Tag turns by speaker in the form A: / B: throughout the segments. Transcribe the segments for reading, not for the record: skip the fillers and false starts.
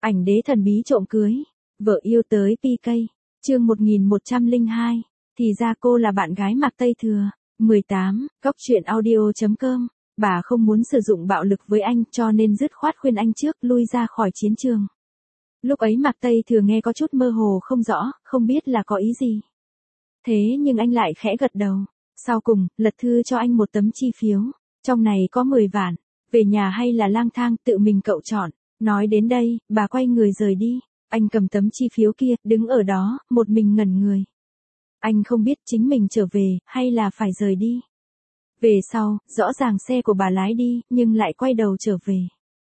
A: Ảnh đế thần bí trộm cưới, vợ yêu tới PK, chương 1102, thì ra cô là bạn gái Mạc Tây Thừa. 18, Cóc truyện audio.com, bà không muốn sử dụng bạo lực với anh cho nên dứt khoát khuyên anh trước lui ra khỏi chiến trường. Lúc ấy Mạc Tây Thừa nghe có chút mơ hồ không rõ, không biết là có ý gì. Thế nhưng anh lại khẽ gật đầu, sau cùng, lật thư cho anh một tấm chi phiếu, trong này có 10 vạn, về nhà hay là lang thang tự mình cậu chọn. Nói đến đây, bà quay người rời đi, anh cầm tấm chi phiếu kia, đứng ở đó, một mình ngẩn người. Anh không biết chính mình trở về, hay là phải rời đi. Về sau, rõ ràng xe của bà lái đi, nhưng lại quay đầu trở về.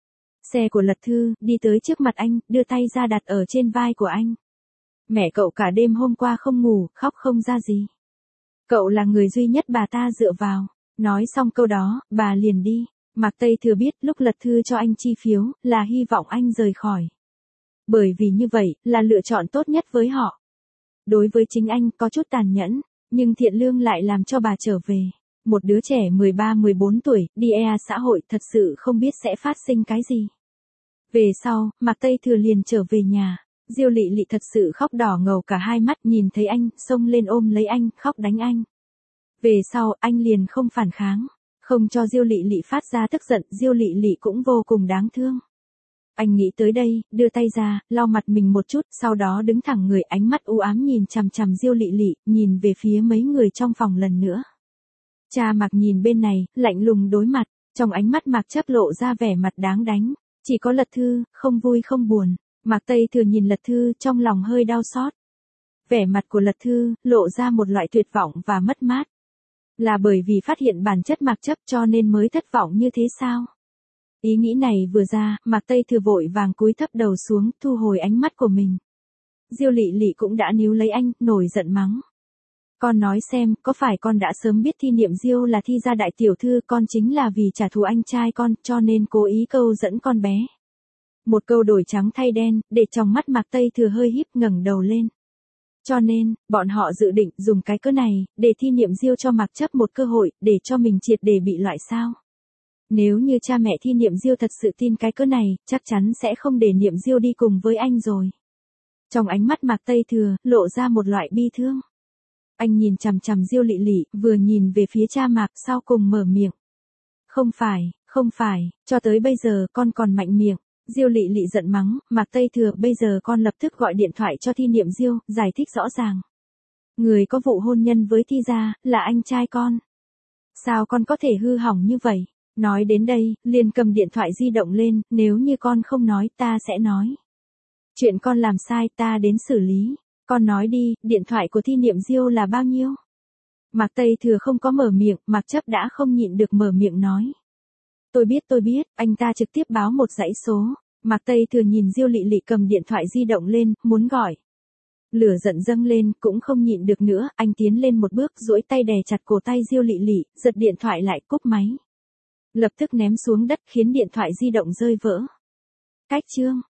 A: Xe của Lật Thư, đi tới trước mặt anh, đưa tay ra đặt ở trên vai của anh. Mẹ cậu cả đêm hôm qua không ngủ, khóc không ra gì. Cậu là người duy nhất bà ta dựa vào. Nói xong câu đó, bà liền đi. Mạc Tây Thừa biết lúc Lật Thư cho anh chi phiếu, là hy vọng anh rời khỏi. Bởi vì như vậy, là lựa chọn tốt nhất với họ. Đối với chính anh, có chút tàn nhẫn, nhưng thiện lương lại làm cho bà trở về. Một đứa trẻ 13-14 tuổi, đi xã hội, thật sự không biết sẽ phát sinh cái gì. Về sau, Mạc Tây Thừa liền trở về nhà. Diêu Lị Lị thật sự khóc đỏ ngầu cả hai mắt, nhìn thấy anh, xông lên ôm lấy anh, khóc đánh anh. Về sau, anh liền không phản kháng, không cho Diêu Lị Lị phát ra tức giận, Diêu Lị Lị cũng vô cùng đáng thương. Anh nghĩ tới đây, đưa tay ra, lau mặt mình một chút, sau đó đứng thẳng người, ánh mắt u ám nhìn chằm chằm Diêu Lị Lị, nhìn về phía mấy người trong phòng lần nữa. Cha Mạc nhìn bên này, lạnh lùng đối mặt, trong ánh mắt Mạc Chấp lộ ra vẻ mặt đáng đánh, chỉ có Lật Thư, không vui không buồn. Mạc Tây Thừa nhìn Lật Thư, trong lòng hơi đau xót. Vẻ mặt của Lật Thư, lộ ra một loại tuyệt vọng và mất mát. Là bởi vì phát hiện bản chất Mạc Chấp cho nên mới thất vọng như thế sao? Ý nghĩ này vừa ra, Mạc Tây Thừa vội vàng cúi thấp đầu xuống, thu hồi ánh mắt của mình. Diêu Lị Lị cũng đã níu lấy anh, nổi giận mắng. Con nói xem, có phải con đã sớm biết Thi Niệm Diêu là Thi gia đại tiểu thư, con chính là vì trả thù anh trai con, cho nên cố ý câu dẫn con bé. Một câu đổi trắng thay đen, để trong mắt Mạc Tây Thừa hơi híp, ngẩng đầu lên. Cho nên, bọn họ dự định dùng cái cớ này, để Thi Niệm Diêu cho Mạc Chấp một cơ hội, để cho mình triệt để bị loại sao. Nếu như cha mẹ Thi Niệm Diêu thật sự tin cái cớ này, chắc chắn sẽ không để Niệm Diêu đi cùng với anh rồi. Trong ánh mắt Mạc Tây Thừa, lộ ra một loại bi thương. Anh nhìn chằm chằm Diêu Lị Lị, vừa nhìn về phía cha Mạc, sau cùng mở miệng. Không phải, cho tới bây giờ con còn mạnh miệng. Diêu Lị Lị giận mắng, Mạc Tây Thừa, bây giờ con lập tức gọi điện thoại cho Thi Niệm Diêu, giải thích rõ ràng. Người có vụ hôn nhân với Thi gia, là anh trai con. Sao con có thể hư hỏng như vậy? Nói đến đây, liền cầm điện thoại di động lên, nếu như con không nói, ta sẽ nói. Chuyện con làm sai, ta đến xử lý. Con nói đi, điện thoại của Thi Niệm Diêu là bao nhiêu? Mạc Tây Thừa không có mở miệng, Mạc Chấp đã không nhịn được mở miệng nói. Tôi biết, anh ta trực tiếp báo một dãy số. Mạc Tây Thừa nhìn Diêu Lị Lị cầm điện thoại di động lên, muốn gọi. Lửa giận dâng lên, cũng không nhịn được nữa, anh tiến lên một bước, duỗi tay đè chặt cổ tay Diêu Lị Lị, giật điện thoại lại, cúp máy. Lập tức ném xuống đất, khiến điện thoại di động rơi vỡ. Cách chương